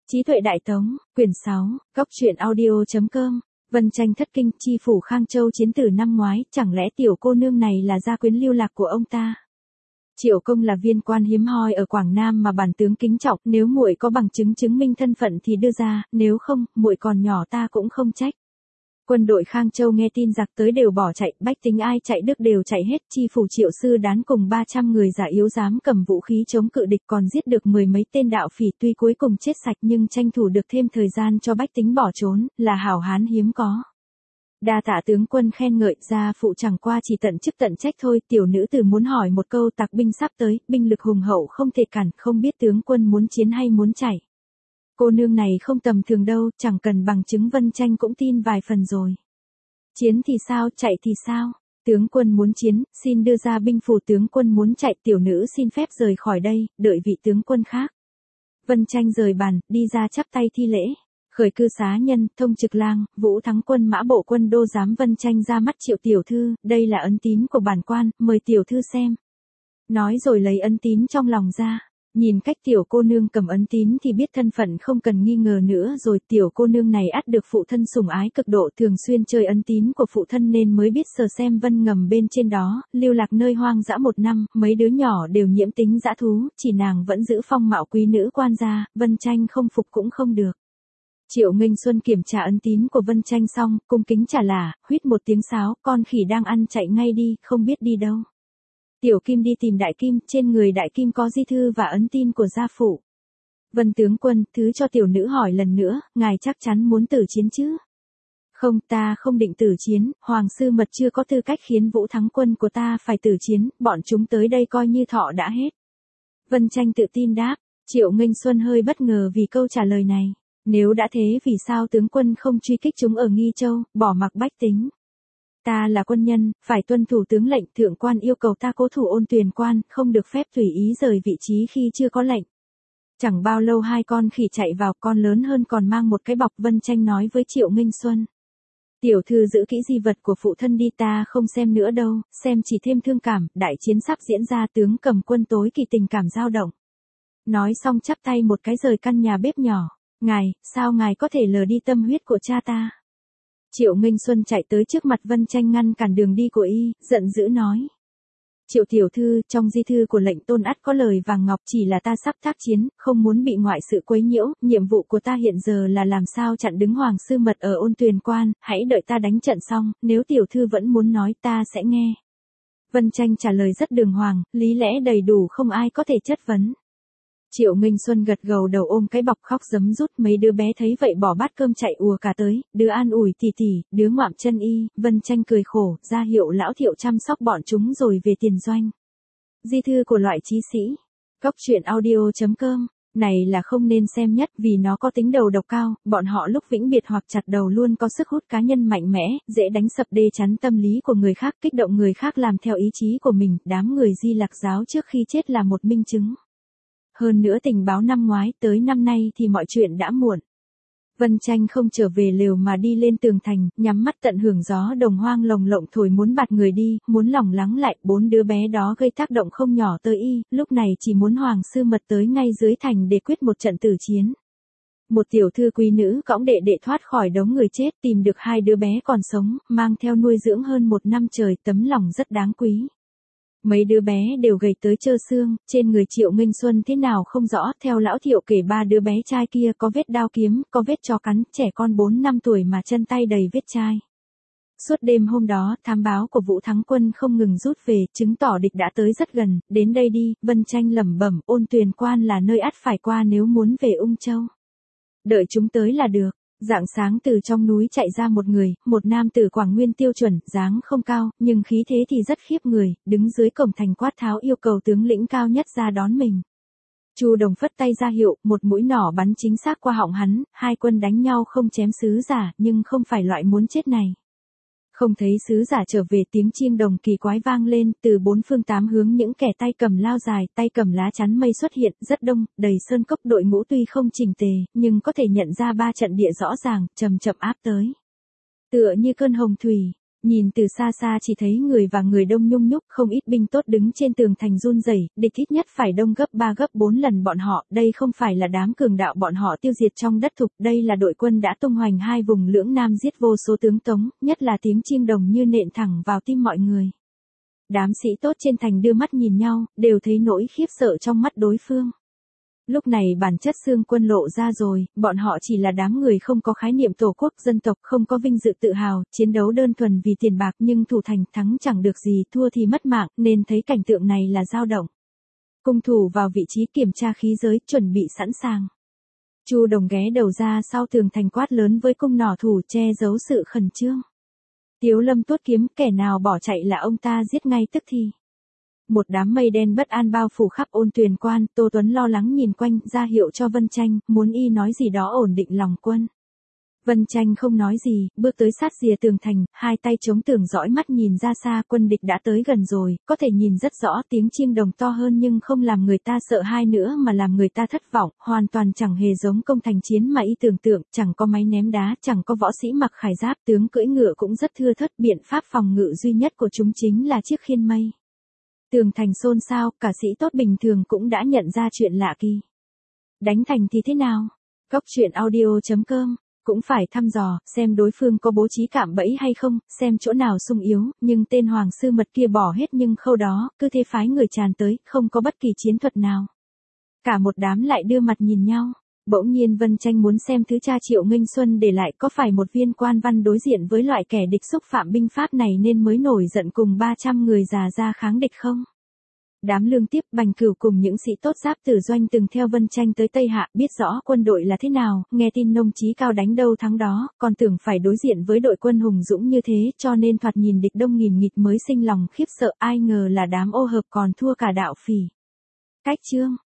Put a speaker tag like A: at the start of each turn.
A: Trí tuệ đại tống, quyển 6, góc truyện audio.com. Vân tranh thất kinh, chi phủ Khang Châu chiến tử năm ngoái, chẳng lẽ tiểu cô nương này là gia quyến lưu lạc của ông ta? Triệu Công là viên quan hiếm hoi ở Quảng Nam mà bản tướng kính trọng, nếu muội có bằng chứng chứng minh thân phận thì đưa ra, nếu không, muội còn nhỏ ta cũng không trách. Quân đội Khang Châu nghe tin giặc tới đều bỏ chạy, bách tính ai chạy được đều chạy hết, chi phủ Triệu Sư Đán cùng 300 người già yếu dám cầm vũ khí chống cự địch, còn giết được 10 mấy tên đạo phỉ, tuy cuối cùng chết sạch nhưng tranh thủ được thêm thời gian cho bách tính bỏ trốn, là hảo hán hiếm có. Đa tạ tướng quân khen ngợi, gia phụ chẳng qua chỉ tận chức tận trách thôi. Tiểu nữ tử muốn hỏi một câu, tặc binh sắp tới, binh lực hùng hậu không thể cản, không biết tướng quân muốn chiến hay muốn chạy. Cô nương này không tầm thường đâu, chẳng cần bằng chứng Vân tranh cũng tin vài phần rồi. Chiến thì sao, chạy thì sao? Tướng quân muốn chiến, xin đưa ra binh phù, tướng quân muốn chạy, tiểu nữ xin phép rời khỏi đây, đợi vị tướng quân khác. Vân tranh rời bàn, đi ra chắp tay thi lễ. Khởi cư xá nhân, thông trực lang, Vũ Thắng Quân mã bộ quân đô giám. Vân tranh ra mắt Triệu tiểu thư, đây là ấn tín của bản quan, mời tiểu thư xem. Nói rồi lấy ấn tín trong lòng ra. Nhìn cách tiểu cô nương cầm ấn tín thì biết thân phận không cần nghi ngờ nữa rồi. Tiểu cô nương này ắt được phụ thân sủng ái cực độ, thường xuyên chơi ấn tín của phụ thân nên mới biết sờ xem vân ngầm bên trên đó. Lưu lạc nơi hoang dã 1 năm, mấy đứa nhỏ đều nhiễm tính dã thú, chỉ nàng vẫn giữ phong mạo quý nữ quan gia. Vân tranh không phục cũng không được. Triệu Nghênh Xuân kiểm tra ấn tín của Vân tranh xong, cung kính trả là, huýt một tiếng sáo, con khỉ đang ăn chạy ngay đi, không biết đi đâu. Tiểu Kim đi tìm Đại Kim, trên người Đại Kim có di thư và ấn tin của gia phụ. Vân tướng quân, thứ cho tiểu nữ hỏi lần nữa, ngài chắc chắn muốn tử chiến chứ? Không, ta không định tử chiến, Hoàng sư mật chưa có tư cách khiến Vũ Thắng Quân của ta phải tử chiến, bọn chúng tới đây coi như thọ đã hết. Vân tranh tự tin đáp. Triệu Nghênh Xuân hơi bất ngờ vì câu trả lời này. Nếu đã thế vì sao tướng quân không truy kích chúng ở Nghi Châu, bỏ mặc bách tính? Ta là quân nhân, phải tuân thủ tướng lệnh, thượng quan yêu cầu ta cố thủ Ôn Tuyền quan, không được phép tùy ý rời vị trí khi chưa có lệnh. Chẳng bao lâu 2 con khỉ chạy vào, con lớn hơn còn mang một cái bọc. Vân tranh nói với Triệu Nghênh Xuân. Tiểu thư giữ kỹ di vật của phụ thân đi, ta không xem nữa đâu, xem chỉ thêm thương cảm, đại chiến sắp diễn ra, tướng cầm quân tối kỳ tình cảm dao động. Nói xong chắp tay một cái rời căn nhà bếp nhỏ. Ngài, sao ngài có thể lờ đi tâm huyết của cha ta? Triệu Nghênh Xuân chạy tới trước mặt Vân tranh ngăn cản đường đi của y, giận dữ nói. Triệu tiểu thư, trong di thư của lệnh tôn ắt có lời vàng ngọc, chỉ là ta sắp tác chiến, không muốn bị ngoại sự quấy nhiễu, nhiệm vụ của ta hiện giờ là làm sao chặn đứng Hoàng sư mật ở Ôn Tuyền quan, hãy đợi ta đánh trận xong, nếu tiểu thư vẫn muốn nói ta sẽ nghe. Vân tranh trả lời rất đường hoàng, lý lẽ đầy đủ, không ai có thể chất vấn. Triệu Nghênh Xuân gật gđầu đầu ôm cái bọc khóc giấm rút. Mấy đứa bé thấy vậy bỏ bát cơm chạy ùa cả tới, đứa an ủi tỉ tỉ, đứa ngoạm chân y. Vân tranh cười khổ, ra hiệu lão Thiệu chăm sóc bọn chúng rồi về tiền doanh. Di thư của loại trí sĩ. Góc truyện audio.com. Này là không nên xem nhất vì nó có tính đầu độc cao, bọn họ lúc vĩnh biệt hoặc chặt đầu luôn có sức hút cá nhân mạnh mẽ, dễ đánh sập đê chắn tâm lý của người khác, kích động người khác làm theo ý chí của mình. Đám người Di Lặc giáo trước khi chết là một minh chứng. Hơn nữa tình báo năm ngoái tới năm nay thì mọi chuyện đã muộn. Vân tranh không trở về lều mà đi lên tường thành, nhắm mắt tận hưởng gió đồng hoang lồng lộng thổi muốn bạt người đi, muốn lỏng lắng lại. 4 đứa bé đó gây tác động không nhỏ tới y, lúc này chỉ muốn Hoàng sư mật tới ngay dưới thành để quyết một trận tử chiến. Một tiểu thư quý nữ cõng đệ đệ thoát khỏi đống người chết, tìm được 2 đứa bé còn sống, mang theo nuôi dưỡng hơn 1 năm trời, tấm lòng rất đáng quý. Mấy đứa bé đều gầy tới trơ xương, trên người Triệu Nghênh Xuân thế nào không rõ, theo lão Thiệu kể 3 đứa bé trai kia có vết đao kiếm, có vết chó cắn, trẻ con 4 năm tuổi mà chân tay đầy vết chai. Suốt đêm hôm đó, thám báo của Vũ Thắng Quân không ngừng rút về, chứng tỏ địch đã tới rất gần. Đến đây đi, Vân tranh lẩm bẩm, Ôn Tuyền quan là nơi ắt phải qua nếu muốn về Ung Châu. Đợi chúng tới là được. Rạng sáng từ trong núi chạy ra một người, một nam tử Quảng Nguyên tiêu chuẩn, dáng không cao, nhưng khí thế thì rất khiếp người, đứng dưới cổng thành quát tháo yêu cầu tướng lĩnh cao nhất ra đón mình. Chu Đồng phất tay ra hiệu, một mũi nỏ bắn chính xác qua họng hắn. 2 quân đánh nhau không chém sứ giả, nhưng không phải loại muốn chết này. Không thấy sứ giả trở về, tiếng chiêng đồng kỳ quái vang lên, từ 4 phương 8 hướng những kẻ tay cầm lao dài, tay cầm lá chắn mây xuất hiện, rất đông, đầy sơn cốc. Đội ngũ tuy không chỉnh tề, nhưng có thể nhận ra 3 trận địa rõ ràng, chậm chậm áp tới. Tựa như cơn hồng thủy, Nhìn từ xa xa chỉ thấy người và người đông nhung nhúc, không ít binh tốt đứng trên tường thành run rẩy, địch ít nhất phải đông gấp 3 gấp 4 lần bọn họ, đây không phải là đám cường đạo bọn họ tiêu diệt trong đất thục, đây là đội quân đã tung hoành hai vùng lưỡng nam giết vô số tướng Tống, nhất là tiếng chiêng đồng như nện thẳng vào tim mọi người. Đám sĩ tốt trên thành đưa mắt nhìn nhau, đều thấy nỗi khiếp sợ trong mắt đối phương. Lúc này bản chất xương quân lộ ra rồi, bọn họ chỉ là đám người không có khái niệm tổ quốc dân tộc, không có vinh dự tự hào, chiến đấu đơn thuần vì tiền bạc nhưng thủ thành thắng chẳng được gì, thua thì mất mạng, nên thấy cảnh tượng này là dao động. Cung thủ vào vị trí kiểm tra khí giới, chuẩn bị sẵn sàng. Chu Đồng ghé đầu ra sau tường thành quát lớn với cung nỏ thủ che giấu sự khẩn trương. Tiếu Lâm tuốt kiếm, kẻ nào bỏ chạy là ông ta giết ngay tức thì. Một đám mây đen bất an bao phủ khắp Ôn Tuyền Quan, Tô Tuấn lo lắng nhìn quanh, ra hiệu cho Vân Tranh, muốn y nói gì đó ổn định lòng quân. Vân Tranh không nói gì, bước tới sát rìa tường thành, hai tay chống tường dõi mắt nhìn ra xa, quân địch đã tới gần rồi, có thể nhìn rất rõ tiếng chiêng đồng to hơn nhưng không làm người ta sợ hãi nữa mà làm người ta thất vọng, hoàn toàn chẳng hề giống công thành chiến mà y tưởng tượng, chẳng có máy ném đá, chẳng có võ sĩ mặc khải giáp, tướng cưỡi ngựa cũng rất thưa thớt, biện pháp phòng ngự duy nhất của chúng chính là chiếc khiên mây. Tường thành xôn xao, cả sĩ tốt bình thường cũng đã nhận ra chuyện lạ kỳ. Đánh thành thì thế nào? Góc truyện audio.com cũng phải thăm dò, xem đối phương có bố trí cạm bẫy hay không, xem chỗ nào sung yếu, nhưng tên hoàng sư mật kia bỏ hết nhưng khâu đó, cứ thế phái người tràn tới, không có bất kỳ chiến thuật nào. Cả một đám lại đưa mặt nhìn nhau. Bỗng nhiên Vân Tranh muốn xem thứ cha Triệu Nghênh Xuân để lại có phải một viên quan văn đối diện với loại kẻ địch xúc phạm binh pháp này nên mới nổi giận cùng 300 người già ra kháng địch không? Đám Lương Tiếp, Bành Cửu cùng những sĩ tốt giáp tử doanh từng theo Vân Tranh tới Tây Hạ, biết rõ quân đội là thế nào, nghe tin nông chí cao đánh đâu thắng đó, còn tưởng phải đối diện với đội quân hùng dũng như thế, cho nên thoạt nhìn địch đông nghìn nghịt mới sinh lòng khiếp sợ, ai ngờ là đám ô hợp còn thua cả đạo phỉ. Cách chương